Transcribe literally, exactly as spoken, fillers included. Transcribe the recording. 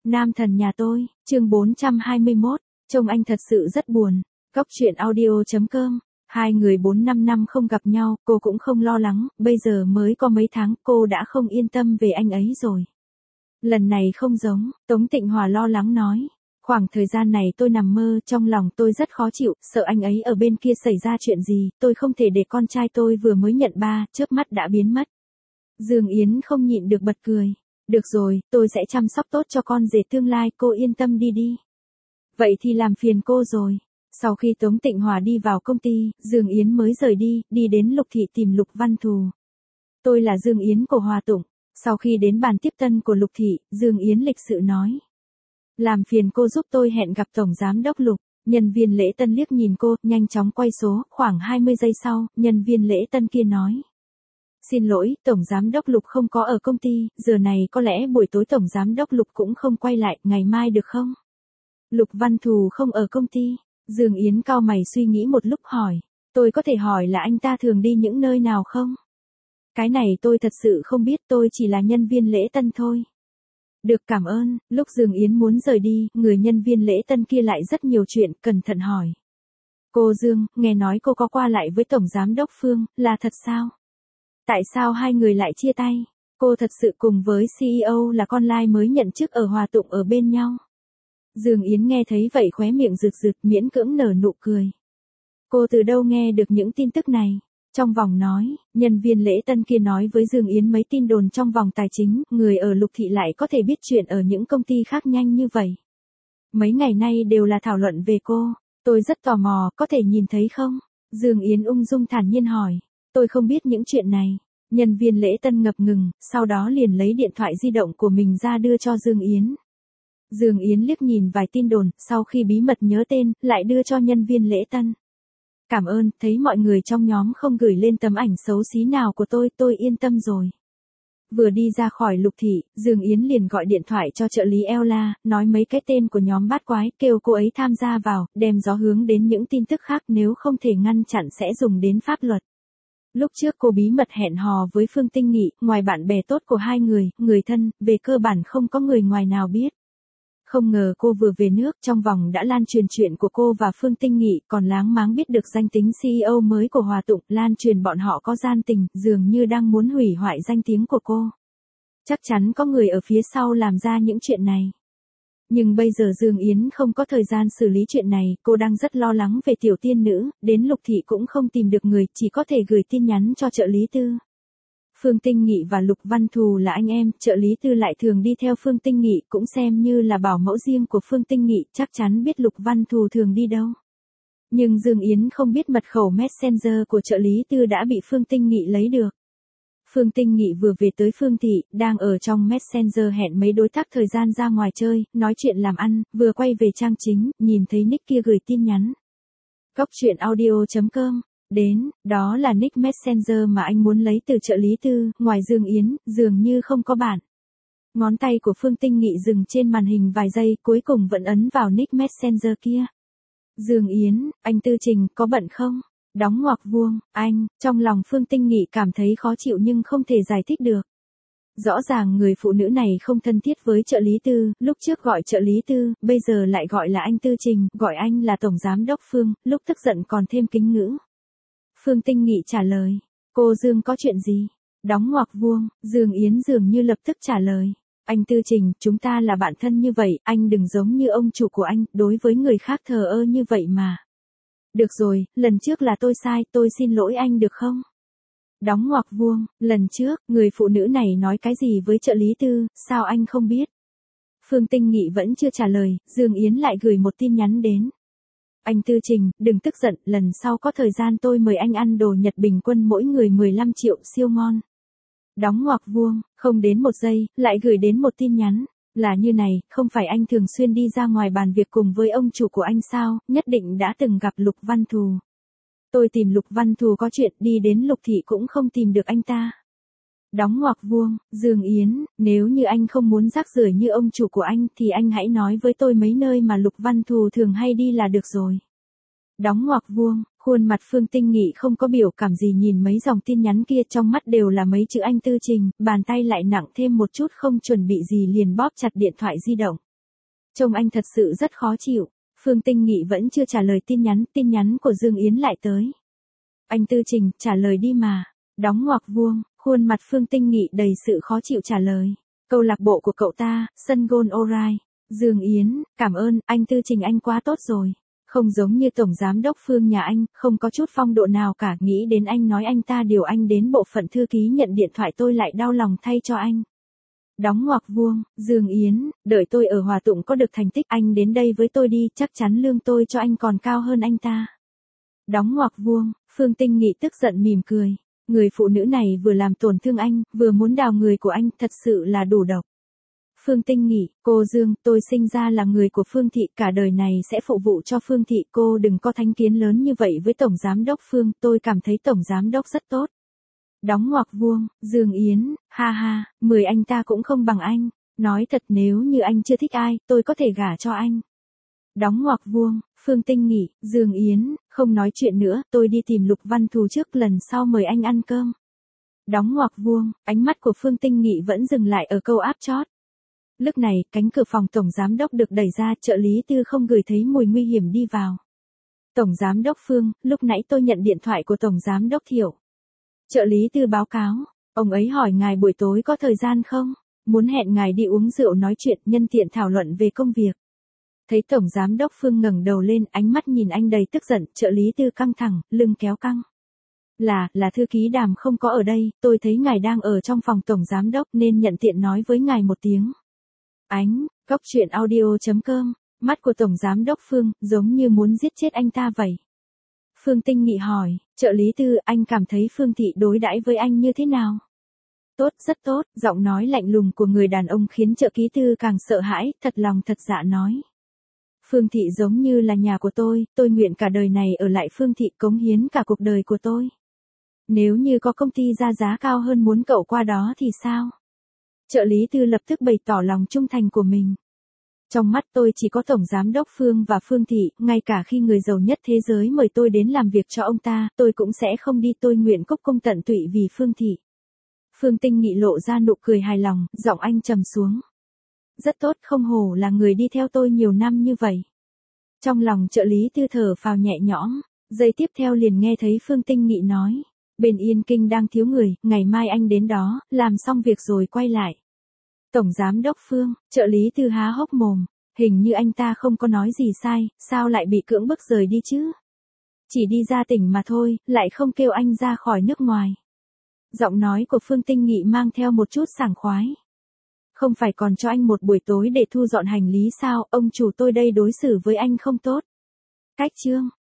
Nam thần nhà tôi, chương bốn trăm hai mươi mốt, trông anh thật sự rất buồn. Cóc truyện audio chấm com. Hai người bốn năm năm không gặp nhau, cô cũng không lo lắng, bây giờ mới có mấy tháng cô đã không yên tâm về anh ấy rồi. Lần này không giống, Tống Tịnh Hòa lo lắng nói. Khoảng thời gian này tôi nằm mơ, trong lòng tôi rất khó chịu, sợ anh ấy ở bên kia xảy ra chuyện gì, tôi không thể để con trai tôi vừa mới nhận ba, chớp mắt đã biến mất. Dương Yến không nhịn được bật cười. Được rồi, tôi sẽ chăm sóc tốt cho con rể tương lai, cô yên tâm đi đi. Vậy thì làm phiền cô rồi. Sau khi Tống Tịnh Hòa đi vào công ty, Dương Yến mới rời đi, đi đến Lục Thị tìm Lục Văn Thù. Tôi là Dương Yến của Hòa Tụng. Sau khi đến bàn tiếp tân của Lục Thị, Dương Yến lịch sự nói. Làm phiền cô giúp tôi hẹn gặp Tổng Giám Đốc Lục. Nhân viên lễ tân liếc nhìn cô, nhanh chóng quay số, khoảng hai mươi giây sau, nhân viên lễ tân kia nói. Xin lỗi, Tổng Giám Đốc Lục không có ở công ty, giờ này có lẽ buổi tối Tổng Giám Đốc Lục cũng không quay lại, ngày mai được không? Lục Văn Thù không ở công ty. Dương Yến cau mày suy nghĩ một lúc hỏi. Tôi có thể hỏi là anh ta thường đi những nơi nào không? Cái này tôi thật sự không biết, tôi chỉ là nhân viên lễ tân thôi. Được, cảm ơn. Lúc Dương Yến muốn rời đi, người nhân viên lễ tân kia lại rất nhiều chuyện, cẩn thận hỏi. Cô Dương, nghe nói cô có qua lại với Tổng Giám Đốc Phương, là thật sao? Tại sao hai người lại chia tay? Cô thật sự cùng với xê e ô là con lai mới nhận chức ở Hòa Tụng ở bên nhau. Dương Yến nghe thấy vậy khóe miệng rực rực, miễn cưỡng nở nụ cười. Cô từ đâu nghe được những tin tức này? Trong vòng nói, nhân viên lễ tân kia nói với Dương Yến mấy tin đồn trong vòng tài chính, người ở Lục Thị lại có thể biết chuyện ở những công ty khác nhanh như vậy. Mấy ngày nay đều là thảo luận về cô, tôi rất tò mò, có thể nhìn thấy không? Dương Yến ung dung thản nhiên hỏi. Tôi không biết những chuyện này. Nhân viên lễ tân ngập ngừng, sau đó liền lấy điện thoại di động của mình ra đưa cho Dương Yến. Dương Yến liếc nhìn vài tin đồn, sau khi bí mật nhớ tên, lại đưa cho nhân viên lễ tân. Cảm ơn, thấy mọi người trong nhóm không gửi lên tấm ảnh xấu xí nào của tôi, tôi yên tâm rồi. Vừa đi ra khỏi Lục Thị, Dương Yến liền gọi điện thoại cho trợ lý Ella, nói mấy cái tên của nhóm bát quái, kêu cô ấy tham gia vào, đem gió hướng đến những tin tức khác, nếu không thể ngăn chặn sẽ dùng đến pháp luật. Lúc trước cô bí mật hẹn hò với Phương Tinh Nghị, ngoài bạn bè tốt của hai người, người thân, về cơ bản không có người ngoài nào biết. Không ngờ cô vừa về nước, trong vòng đã lan truyền chuyện của cô và Phương Tinh Nghị, còn láng máng biết được danh tính xê e ô mới của Hòa Tụng, lan truyền bọn họ có gian tình, dường như đang muốn hủy hoại danh tiếng của cô. Chắc chắn có người ở phía sau làm ra những chuyện này. Nhưng bây giờ Dương Yến không có thời gian xử lý chuyện này, cô đang rất lo lắng về tiểu tiên nữ, đến Lục Thị cũng không tìm được người, chỉ có thể gửi tin nhắn cho trợ lý Tư. Phương Tinh Nghị và Lục Văn Thù là anh em, trợ lý Tư lại thường đi theo Phương Tinh Nghị, cũng xem như là bảo mẫu riêng của Phương Tinh Nghị, chắc chắn biết Lục Văn Thù thường đi đâu. Nhưng Dương Yến không biết mật khẩu Messenger của trợ lý Tư đã bị Phương Tinh Nghị lấy được. Phương Tinh Nghị vừa về tới Phương Thị, đang ở trong Messenger hẹn mấy đối tác thời gian ra ngoài chơi, nói chuyện làm ăn, vừa quay về trang chính, nhìn thấy nick kia gửi tin nhắn. Cóc truyện audio chấm com. Đến, đó là nick Messenger mà anh muốn lấy từ trợ lý Tư, ngoài Dương Yến, dường như không có bạn. Ngón tay của Phương Tinh Nghị dừng trên màn hình vài giây, cuối cùng vẫn ấn vào nick Messenger kia. Dương Yến, anh Tư Trình, có bận không? Đóng ngoặc vuông, anh, trong lòng Phương Tinh Nghị cảm thấy khó chịu nhưng không thể giải thích được. Rõ ràng người phụ nữ này không thân thiết với trợ lý Tư, lúc trước gọi trợ lý Tư, bây giờ lại gọi là anh Tư Trình, gọi anh là Tổng Giám Đốc Phương, lúc tức giận còn thêm kính ngữ. Phương Tinh Nghị trả lời, cô Dương có chuyện gì? Đóng ngoặc vuông, Dương Yến dường như lập tức trả lời. Anh Tư Trình, chúng ta là bạn thân như vậy, anh đừng giống như ông chủ của anh, đối với người khác thờ ơ như vậy mà. Được rồi, lần trước là tôi sai, tôi xin lỗi anh được không? Đóng ngoặc vuông, lần trước, người phụ nữ này nói cái gì với trợ lý Tư, sao anh không biết? Phương Tinh Nghị vẫn chưa trả lời, Dương Yến lại gửi một tin nhắn đến. Anh Tư Trình, đừng tức giận, lần sau có thời gian tôi mời anh ăn đồ Nhật bình quân mỗi người mười lăm triệu, siêu ngon. Đóng ngoặc vuông, không đến một giây, lại gửi đến một tin nhắn. Là như này, không phải anh thường xuyên đi ra ngoài bàn việc cùng với ông chủ của anh sao, nhất định đã từng gặp Lục Văn Thù. Tôi tìm Lục Văn Thù có chuyện, đi đến Lục Thị cũng không tìm được anh ta. Đóng ngoặc vuông, Dương Yến, nếu như anh không muốn rác rưởi như ông chủ của anh thì anh hãy nói với tôi mấy nơi mà Lục Văn Thù thường hay đi là được rồi. Đóng ngoặc vuông, khuôn mặt Phương Tinh Nghị không có biểu cảm gì nhìn mấy dòng tin nhắn kia, trong mắt đều là mấy chữ anh Tư Trình, bàn tay lại nặng thêm một chút, không chuẩn bị gì liền bóp chặt điện thoại di động. Trông anh thật sự rất khó chịu. Phương Tinh Nghị vẫn chưa trả lời tin nhắn, tin nhắn của Dương Yến lại tới. Anh Tư Trình, trả lời đi mà. Đóng ngoặc vuông, khuôn mặt Phương Tinh Nghị đầy sự khó chịu trả lời. Câu lạc bộ của cậu ta, sân gôn Orai. Dương Yến, cảm ơn, anh Tư Trình anh quá tốt rồi. Không giống như tổng giám đốc Phương nhà anh, không có chút phong độ nào cả, nghĩ đến anh nói anh ta điều anh đến bộ phận thư ký nhận điện thoại tôi lại đau lòng thay cho anh. Đóng ngoặc vuông, Dương Yến, đợi tôi ở Hòa Tụng có được thành tích anh đến đây với tôi đi, chắc chắn lương tôi cho anh còn cao hơn anh ta. Đóng ngoặc vuông, Phương Tinh Nghị tức giận mỉm cười. Người phụ nữ này vừa làm tổn thương anh, vừa muốn đào người của anh, thật sự là đủ độc. Phương Tinh Nghị, cô Dương, tôi sinh ra là người của Phương Thị, cả đời này sẽ phục vụ cho Phương Thị, cô đừng có thánh kiến lớn như vậy với Tổng Giám đốc Phương, tôi cảm thấy Tổng Giám đốc rất tốt. Đóng ngoặc vuông, Dương Yến, ha ha, mười anh ta cũng không bằng anh, nói thật nếu như anh chưa thích ai, tôi có thể gả cho anh. Đóng ngoặc vuông, Phương Tinh Nghị, Dương Yến, không nói chuyện nữa, tôi đi tìm Lục Văn Thù trước, lần sau mời anh ăn cơm. Đóng ngoặc vuông, ánh mắt của Phương Tinh Nghị vẫn dừng lại ở câu áp chót. Lúc này, cánh cửa phòng tổng giám đốc được đẩy ra, trợ lý Tư không ngửi thấy mùi nguy hiểm đi vào. Tổng giám đốc Phương, lúc nãy tôi nhận điện thoại của tổng giám đốc Thiệu. Trợ lý Tư báo cáo, ông ấy hỏi ngài buổi tối có thời gian không? Muốn hẹn ngài đi uống rượu nói chuyện, nhân tiện thảo luận về công việc. Thấy tổng giám đốc Phương ngẩng đầu lên, ánh mắt nhìn anh đầy tức giận, trợ lý Tư căng thẳng, lưng kéo căng. Là, là thư ký Đàm không có ở đây, tôi thấy ngài đang ở trong phòng tổng giám đốc nên nhận tiện nói với ngài một tiếng. Ánh, góc truyện audio chấm com, mắt của tổng giám đốc Phương, giống như muốn giết chết anh ta vậy. Phương Tinh Nghị hỏi, trợ lý Tư, anh cảm thấy Phương Thị đối đãi với anh như thế nào? Tốt, rất tốt, giọng nói lạnh lùng của người đàn ông khiến trợ lý Tư càng sợ hãi, thật lòng thật dạ nói. Phương Thị giống như là nhà của tôi, tôi nguyện cả đời này ở lại Phương Thị, cống hiến cả cuộc đời của tôi. Nếu như có công ty ra giá cao hơn muốn cậu qua đó thì sao? Trợ lý Tư lập tức bày tỏ lòng trung thành của mình. Trong mắt tôi chỉ có Tổng Giám đốc Phương và Phương Thị, ngay cả khi người giàu nhất thế giới mời tôi đến làm việc cho ông ta, tôi cũng sẽ không đi, tôi nguyện cúc cung tận tụy vì Phương Thị. Phương Tinh Nghị lộ ra nụ cười hài lòng, giọng anh trầm xuống. Rất tốt, không hổ là người đi theo tôi nhiều năm như vậy. Trong lòng trợ lý Tư thở phào nhẹ nhõm, giây tiếp theo liền nghe thấy Phương Tinh Nghị nói. Bên Yên Kinh đang thiếu người, ngày mai anh đến đó, làm xong việc rồi quay lại. Tổng Giám đốc Phương, trợ lý Tư há hốc mồm, hình như anh ta không có nói gì sai, sao lại bị cưỡng bức rời đi chứ? Chỉ đi ra tỉnh mà thôi, lại không kêu anh ra khỏi nước ngoài. Giọng nói của Phương Tinh Nghị mang theo một chút sảng khoái. Không phải còn cho anh một buổi tối để thu dọn hành lý sao, ông chủ tôi đây đối xử với anh không tốt. Cách chương.